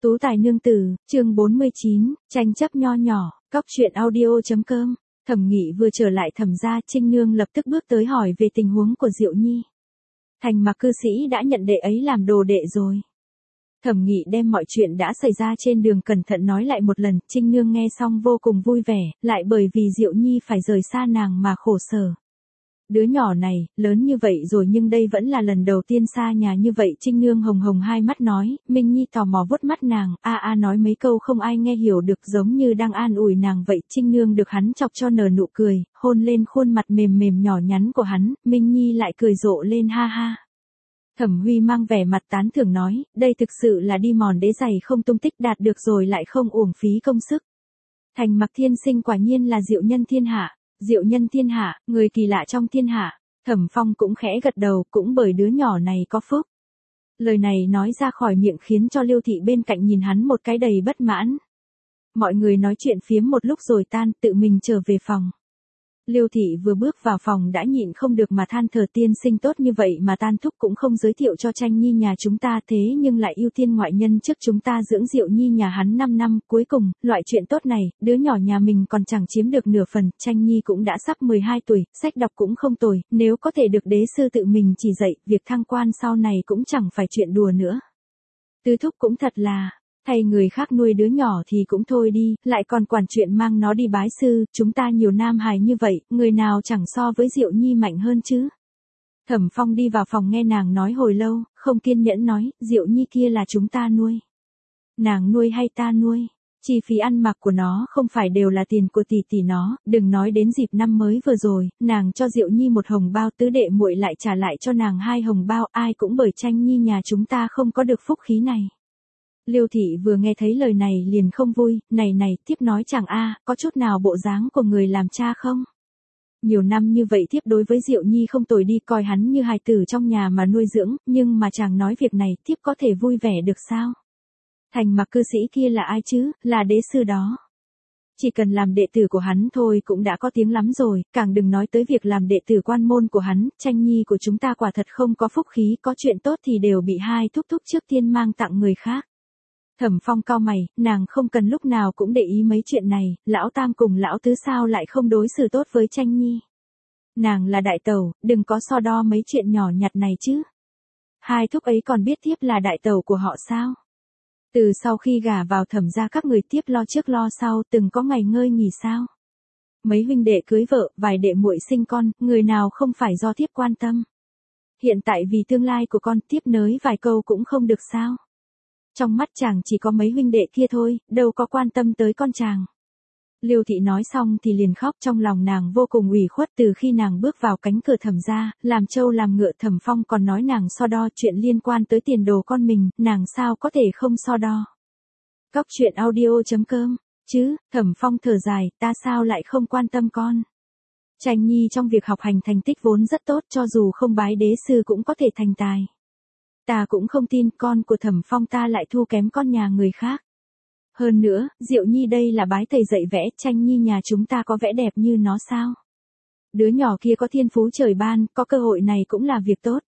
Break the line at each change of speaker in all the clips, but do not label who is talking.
Tú tài nương tử, chương 49, tranh chấp nho nhỏ, cóc truyện audio.com. Thẩm Nghị vừa trở lại Thẩm gia, Trinh Nương lập tức bước tới hỏi về tình huống của Diệu Nhi. Thành Mặc cư sĩ đã nhận đệ ấy làm đồ đệ rồi. Thẩm Nghị đem mọi chuyện đã xảy ra trên đường cẩn thận nói lại một lần, Trinh Nương nghe xong vô cùng vui vẻ, lại bởi vì Diệu Nhi phải rời xa nàng mà khổ sở. Đứa nhỏ này, lớn như vậy rồi nhưng đây vẫn là lần đầu tiên xa nhà như vậy. Trinh Nương hồng hồng hai mắt nói, Minh Nhi tò mò vuốt mắt nàng, nói mấy câu không ai nghe hiểu được giống như đang an ủi nàng vậy. Trinh Nương được hắn chọc cho nở nụ cười, hôn lên khuôn mặt mềm mềm nhỏ nhắn của hắn, Minh Nhi lại cười rộ lên ha ha. Thẩm Huy mang vẻ mặt tán thưởng nói, đây thực sự là đi mòn đế giày không tung tích, đạt được rồi lại không uổng phí công sức. Thành Mặc thiên sinh quả nhiên là diệu nhân thiên hạ. Diệu nhân thiên hạ, người kỳ lạ trong thiên hạ. Thẩm Phong cũng khẽ gật đầu, cũng bởi đứa nhỏ này có phúc. Lời này nói ra khỏi miệng khiến cho Liêu Thị bên cạnh nhìn hắn một cái đầy bất mãn. Mọi người nói chuyện phiếm một lúc rồi tan, tự mình trở về phòng. Liêu Thị vừa bước vào phòng đã nhịn không được mà than thở, tiên sinh tốt như vậy mà Tan thúc cũng không giới thiệu cho Tranh Nhi nhà chúng ta, thế nhưng lại ưu tiên ngoại nhân trước chúng ta dưỡng Diệu Nhi nhà hắn 5 năm, cuối cùng, loại chuyện tốt này, đứa nhỏ nhà mình còn chẳng chiếm được nửa phần. Tranh Nhi cũng đã sắp 12 tuổi, sách đọc cũng không tồi, nếu có thể được đế sư tự mình chỉ dạy, việc thăng quan sau này cũng chẳng phải chuyện đùa nữa. Tứ thúc cũng thật là, thay người khác nuôi đứa nhỏ thì cũng thôi đi, lại còn quản chuyện mang nó đi bái sư, chúng ta nhiều nam hài như vậy, người nào chẳng so với Diệu Nhi mạnh hơn chứ. Thẩm Phong đi vào phòng nghe nàng nói hồi lâu, không kiên nhẫn nói, Diệu Nhi kia là chúng ta nuôi. Nàng nuôi hay ta nuôi? Chi phí ăn mặc của nó không phải đều là tiền của tỷ tỷ nó, đừng nói đến dịp năm mới vừa rồi, nàng cho Diệu Nhi một hồng bao, tứ đệ muội lại trả lại cho nàng 2 hồng bao, ai cũng bởi Tranh Nhi nhà chúng ta không có được phúc khí này. Liêu Thị vừa nghe thấy lời này liền không vui, này, tiếp nói chàng có chút nào bộ dáng của người làm cha không? Nhiều năm như vậy tiếp đối với Diệu Nhi không tồi đi, coi hắn như hài tử trong nhà mà nuôi dưỡng, nhưng mà chàng nói việc này tiếp có thể vui vẻ được sao? Thành Mặc cư sĩ kia là ai chứ, là đế sư đó. Chỉ cần làm đệ tử của hắn thôi cũng đã có tiếng lắm rồi, càng đừng nói tới việc làm đệ tử quan môn của hắn. Tranh Nhi của chúng ta quả thật không có phúc khí, có chuyện tốt thì đều bị hai thúc thúc trước tiên mang tặng người khác. Thẩm Phong cau mày, nàng không cần lúc nào cũng để ý mấy chuyện này, lão tam cùng lão tứ sao lại không đối xử tốt với Tranh Nhi. Nàng là đại tẩu, đừng có so đo mấy chuyện nhỏ nhặt này chứ. Hai thúc ấy còn biết tiếp là đại tẩu của họ sao? Từ sau khi gả vào Thẩm gia các người tiếp lo trước lo sau, từng có ngày ngơi nghỉ sao? Mấy huynh đệ cưới vợ, vài đệ muội sinh con, người nào không phải do tiếp quan tâm. Hiện tại vì tương lai của con tiếp nới vài câu cũng không được sao? Trong mắt chàng chỉ có mấy huynh đệ kia thôi, đâu có quan tâm tới con chàng. Liêu Thị nói xong thì liền khóc, trong lòng nàng vô cùng ủy khuất. Từ khi nàng bước vào cánh cửa Thẩm gia, làm trâu làm ngựa, Thẩm Phong còn nói nàng so đo chuyện liên quan tới tiền đồ con mình, nàng sao có thể không so đo. Cóc truyện audio.com, chứ, Thẩm Phong thở dài, ta sao lại không quan tâm con. Tranh Nhi trong việc học hành thành tích vốn rất tốt, cho dù không bái đế sư cũng có thể thành tài. Ta cũng không tin con của Thẩm Phong ta lại thua kém con nhà người khác. Hơn nữa, Diệu Nhi đây là bái thầy dạy vẽ, Tranh Nhi nhà chúng ta có vẽ đẹp như nó sao? Đứa nhỏ kia có thiên phú trời ban, có cơ hội này cũng là việc tốt.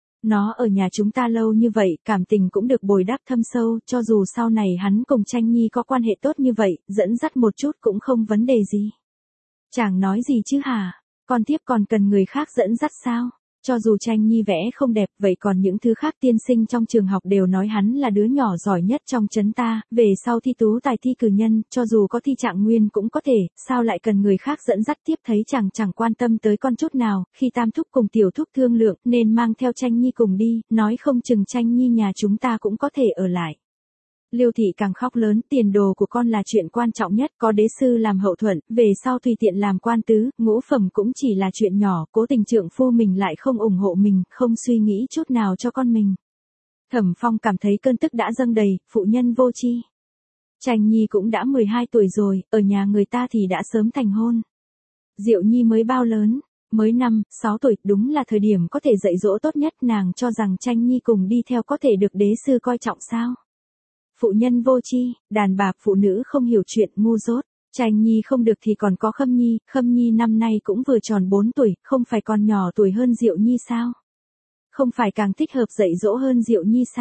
Nó ở nhà chúng ta lâu như vậy, cảm tình cũng được bồi đắp thâm sâu, cho dù sau này hắn cùng Tranh Nhi có quan hệ tốt như vậy, dẫn dắt một chút cũng không vấn đề gì. Chàng nói gì chứ hả? Con tiếp còn cần người khác dẫn dắt sao? Cho dù Tranh Nhi vẽ không đẹp, vậy còn những thứ khác tiên sinh trong trường học đều nói hắn là đứa nhỏ giỏi nhất trong trấn ta, về sau thi tú tài thi cử nhân, cho dù có thi trạng nguyên cũng có thể, sao lại cần người khác dẫn dắt tiếp. Thấy chàng chẳng quan tâm tới con chút nào, khi tam thúc cùng tiểu thúc thương lượng, nên mang theo Tranh Nhi cùng đi, nói không chừng Tranh Nhi nhà chúng ta cũng có thể ở lại. Liêu Thị càng khóc lớn, tiền đồ của con là chuyện quan trọng nhất, có đế sư làm hậu thuẫn, về sau tùy tiện làm quan tứ, ngũ phẩm cũng chỉ là chuyện nhỏ, cố tình trượng phu mình lại không ủng hộ mình, không suy nghĩ chút nào cho con mình. Thẩm Phong cảm thấy cơn tức đã dâng đầy, phụ nhân vô tri. Tranh Nhi cũng đã 12 tuổi rồi, ở nhà người ta thì đã sớm thành hôn. Diệu Nhi mới bao lớn, mới 5, 6 tuổi, đúng là thời điểm có thể dạy dỗ tốt nhất, nàng cho rằng Tranh Nhi cùng đi theo có thể được đế sư coi trọng sao? Phụ nhân vô tri, đàn bà phụ nữ không hiểu chuyện, ngu dốt. Tranh Nhi không được thì còn có Khâm Nhi năm nay cũng vừa tròn 4 tuổi, không phải còn nhỏ tuổi hơn Diệu Nhi sao? Không phải càng thích hợp dạy dỗ hơn Diệu Nhi sao?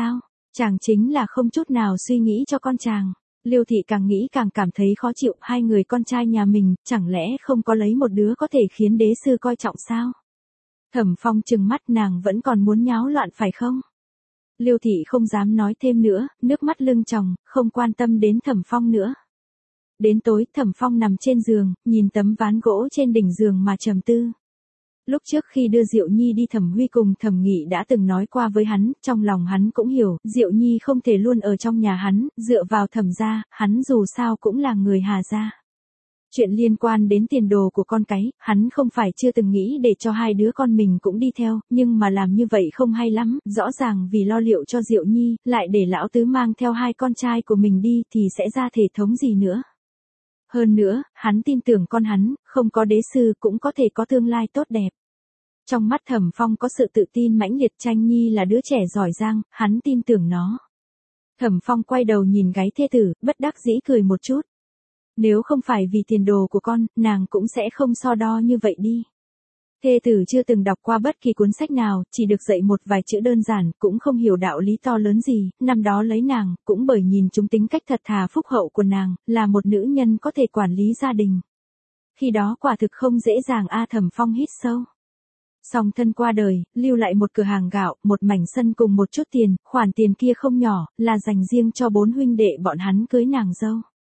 Chàng chính là không chút nào suy nghĩ cho con chàng. Liêu thị càng nghĩ càng cảm thấy khó chịu, hai người con trai nhà mình, chẳng lẽ không có lấy một đứa có thể khiến đế sư coi trọng sao? Thẩm Phong trừng mắt, nàng vẫn còn muốn nháo loạn phải không? Liêu thị không dám nói thêm nữa, nước mắt lưng tròng, không quan tâm đến Thẩm Phong nữa. Đến tối, Thẩm Phong nằm trên giường, nhìn tấm ván gỗ trên đỉnh giường mà trầm tư. Lúc trước khi đưa Diệu Nhi đi, Thẩm Huy cùng Thẩm Nghị đã từng nói qua với hắn, trong lòng hắn cũng hiểu, Diệu Nhi không thể luôn ở trong nhà hắn, dựa vào Thẩm gia, hắn dù sao cũng là người Hà gia. Chuyện liên quan đến tiền đồ của con cái, hắn không phải chưa từng nghĩ để cho hai đứa con mình cũng đi theo, nhưng mà làm như vậy không hay lắm, rõ ràng vì lo liệu cho Diệu Nhi, lại để lão tứ mang theo hai con trai của mình đi thì sẽ ra thể thống gì nữa. Hơn nữa, hắn tin tưởng con hắn, không có đế sư cũng có thể có tương lai tốt đẹp. Trong mắt Thẩm Phong có sự tự tin mãnh liệt, Tranh Nhi là đứa trẻ giỏi giang, hắn tin tưởng nó. Thẩm Phong quay đầu nhìn gái thê tử, bất đắc dĩ cười một chút. Nếu không phải vì tiền đồ của con, nàng cũng sẽ không so đo như vậy đi. Thê tử chưa từng đọc qua bất kỳ cuốn sách nào, chỉ được dạy một vài chữ đơn giản, cũng không hiểu đạo lý to lớn gì, năm đó lấy nàng, cũng bởi nhìn chúng tính cách thật thà phúc hậu của nàng, là một nữ nhân có thể quản lý gia đình. Khi đó quả thực không dễ dàng a. Thẩm Phong hít sâu. Song thân qua đời, lưu lại một cửa hàng gạo, một mảnh sân cùng một chút tiền, khoản tiền kia không nhỏ, là dành riêng cho 4 huynh đệ bọn hắn cưới nàng dâu.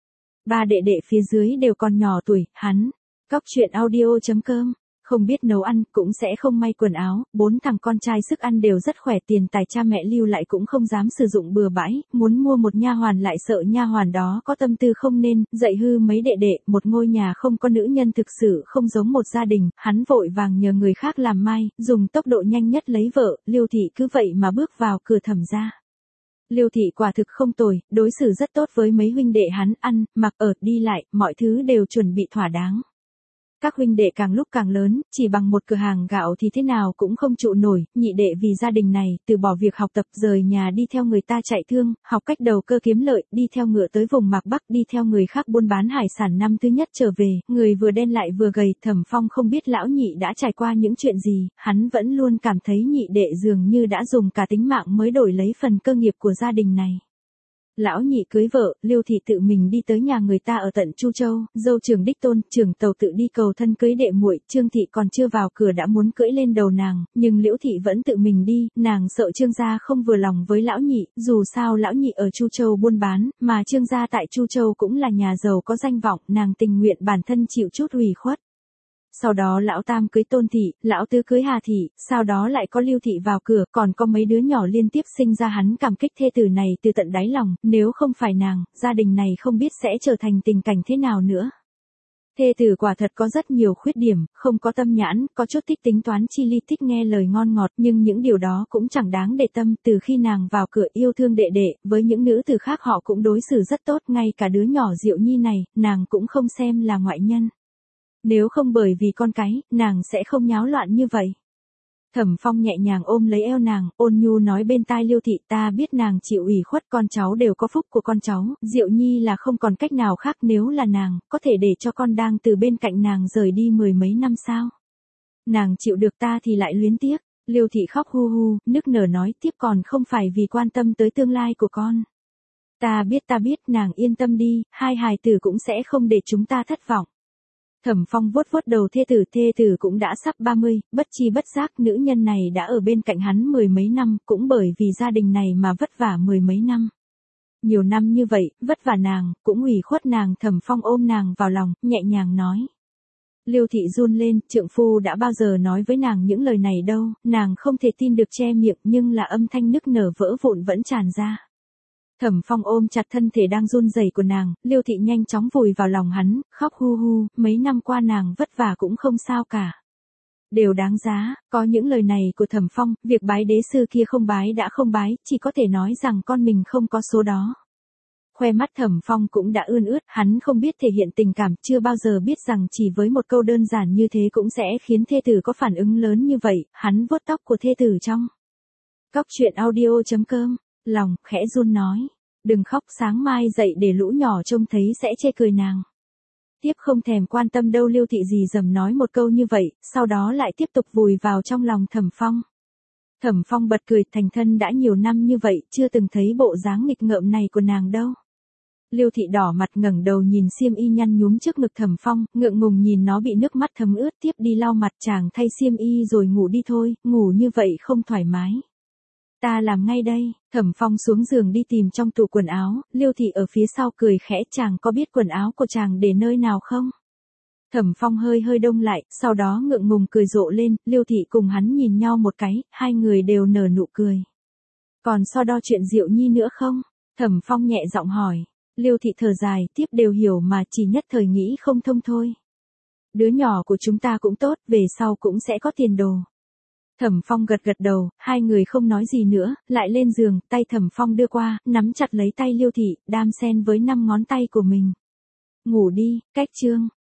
3 đệ đệ phía dưới đều còn nhỏ tuổi, hắn. Cóc truyện audio.com. Không biết nấu ăn, cũng sẽ không may quần áo, 4 thằng con trai sức ăn đều rất khỏe, tiền tài cha mẹ lưu lại cũng không dám sử dụng bừa bãi, muốn mua một nha hoàn lại sợ nha hoàn đó có tâm tư không nên, dạy hư mấy đệ đệ, một ngôi nhà không có nữ nhân thực sự không giống một gia đình, hắn vội vàng nhờ người khác làm mai, dùng tốc độ nhanh nhất lấy vợ, Liêu thị cứ vậy mà bước vào cửa Thẩm gia. Liêu thị quả thực không tồi, đối xử rất tốt với mấy huynh đệ hắn, ăn, mặc, ở, đi lại, mọi thứ đều chuẩn bị thỏa đáng. Các huynh đệ càng lúc càng lớn, chỉ bằng một cửa hàng gạo thì thế nào cũng không trụ nổi, nhị đệ vì gia đình này, từ bỏ việc học tập, rời nhà đi theo người ta chạy thương, học cách đầu cơ kiếm lợi, đi theo ngựa tới vùng Mạc Bắc, đi theo người khác buôn bán hải sản, năm thứ nhất trở về, người vừa đen lại vừa gầy. Thẩm Phong không biết lão nhị đã trải qua những chuyện gì, hắn vẫn luôn cảm thấy nhị đệ dường như đã dùng cả tính mạng mới đổi lấy phần cơ nghiệp của gia đình này. Lão nhị cưới vợ, Liêu thị tự mình đi tới nhà người ta ở tận Chu Châu, dâu trưởng đích tôn, trưởng tàu tự đi cầu thân cưới đệ muội, Trương thị còn chưa vào cửa đã muốn cưỡi lên đầu nàng, nhưng Liễu thị vẫn tự mình đi, nàng sợ Trương gia không vừa lòng với lão nhị, dù sao lão nhị ở Chu Châu buôn bán, mà Trương gia tại Chu Châu cũng là nhà giàu có danh vọng, nàng tình nguyện bản thân chịu chút ủy khuất. Sau đó lão tam cưới Tôn thị, lão tứ cưới Hà thị, sau đó lại có Lưu thị vào cửa, còn có mấy đứa nhỏ liên tiếp sinh ra, hắn cảm kích thê tử này từ tận đáy lòng, nếu không phải nàng, gia đình này không biết sẽ trở thành tình cảnh thế nào nữa. Thê tử quả thật có rất nhiều khuyết điểm, không có tâm nhãn, có chút thích tính toán chi ly, thích nghe lời ngon ngọt, nhưng những điều đó cũng chẳng đáng để tâm. Từ khi nàng vào cửa yêu thương đệ đệ, với những nữ tử khác họ cũng đối xử rất tốt, ngay cả đứa nhỏ Diệu Nhi này, nàng cũng không xem là ngoại nhân. Nếu không bởi vì con cái, nàng sẽ không nháo loạn như vậy. Thẩm Phong nhẹ nhàng ôm lấy eo nàng, ôn nhu nói bên tai Liêu thị, ta biết nàng chịu ủy khuất, con cháu đều có phúc của con cháu, Diệu Nhi là không còn cách nào khác, nếu là nàng, có thể để cho con đang từ bên cạnh nàng rời đi 10 mấy năm sao? Nàng chịu được, ta thì lại luyến tiếc. Liêu thị khóc hu hu, nức nở nói tiếp, còn không phải vì quan tâm tới tương lai của con. Ta biết, nàng yên tâm đi, hai hài tử cũng sẽ không để chúng ta thất vọng. Thẩm Phong vuốt vuốt đầu thê tử cũng đã sắp 30, bất chi bất giác nữ nhân này đã ở bên cạnh hắn 10 mấy năm, cũng bởi vì gia đình này mà vất vả 10 mấy năm. Nhiều năm như vậy, vất vả nàng, cũng ủy khuất nàng. Thẩm Phong ôm nàng vào lòng, nhẹ nhàng nói. Liêu thị run lên, trượng phu đã bao giờ nói với nàng những lời này đâu, nàng không thể tin được, che miệng, nhưng là âm thanh nức nở vỡ vụn vẫn tràn ra. Thẩm Phong ôm chặt thân thể đang run rẩy của nàng, Liêu thị nhanh chóng vùi vào lòng hắn, khóc hu hu, mấy năm qua nàng vất vả cũng không sao cả. Đều đáng giá, có những lời này của Thẩm Phong, việc bái đế sư kia không bái đã không bái, chỉ có thể nói rằng con mình không có số đó. Khoe mắt Thẩm Phong cũng đã ươn ướt, hắn không biết thể hiện tình cảm, chưa bao giờ biết rằng chỉ với một câu đơn giản như thế cũng sẽ khiến thê tử có phản ứng lớn như vậy, hắn vuốt tóc của thê tử trong. Cóc truyện audio.com, lòng khẽ run nói, đừng khóc, sáng mai dậy để lũ nhỏ trông thấy sẽ chê cười nàng. Tiếp không thèm quan tâm đâu. Liêu thị dì dầm nói một câu như vậy, sau đó lại tiếp tục vùi vào trong lòng Thẩm Phong. Thẩm Phong bật cười, thành thân đã nhiều năm như vậy, chưa từng thấy bộ dáng nghịch ngợm này của nàng đâu. Liêu Thị đỏ mặt ngẩng đầu nhìn xiêm y nhăn nhúm trước ngực Thẩm Phong, ngượng ngùng nhìn nó bị nước mắt thấm ướt, tiếp đi lau mặt, chàng thay xiêm y rồi ngủ đi thôi, ngủ như vậy không thoải mái. Ta làm ngay đây. Thẩm Phong xuống giường đi tìm trong tủ quần áo, Liêu Thị ở phía sau cười khẽ, chàng có biết quần áo của chàng để nơi nào không? Thẩm Phong hơi hơi đông lại, sau đó ngượng ngùng cười rộ lên, Liêu Thị cùng hắn nhìn nhau một cái, hai người đều nở nụ cười. Còn so đo chuyện Diệu Nhi nữa không? Thẩm Phong nhẹ giọng hỏi. Liêu Thị thở dài, tiếp đều hiểu mà, chỉ nhất thời nghĩ không thông thôi. Đứa nhỏ của chúng ta cũng tốt, về sau cũng sẽ có tiền đồ. Thẩm Phong gật gật đầu, hai người không nói gì nữa, lại lên giường, tay Thẩm Phong đưa qua, nắm chặt lấy tay Liêu Thị, đan xen với 5 ngón tay của mình. Ngủ đi, cách chương.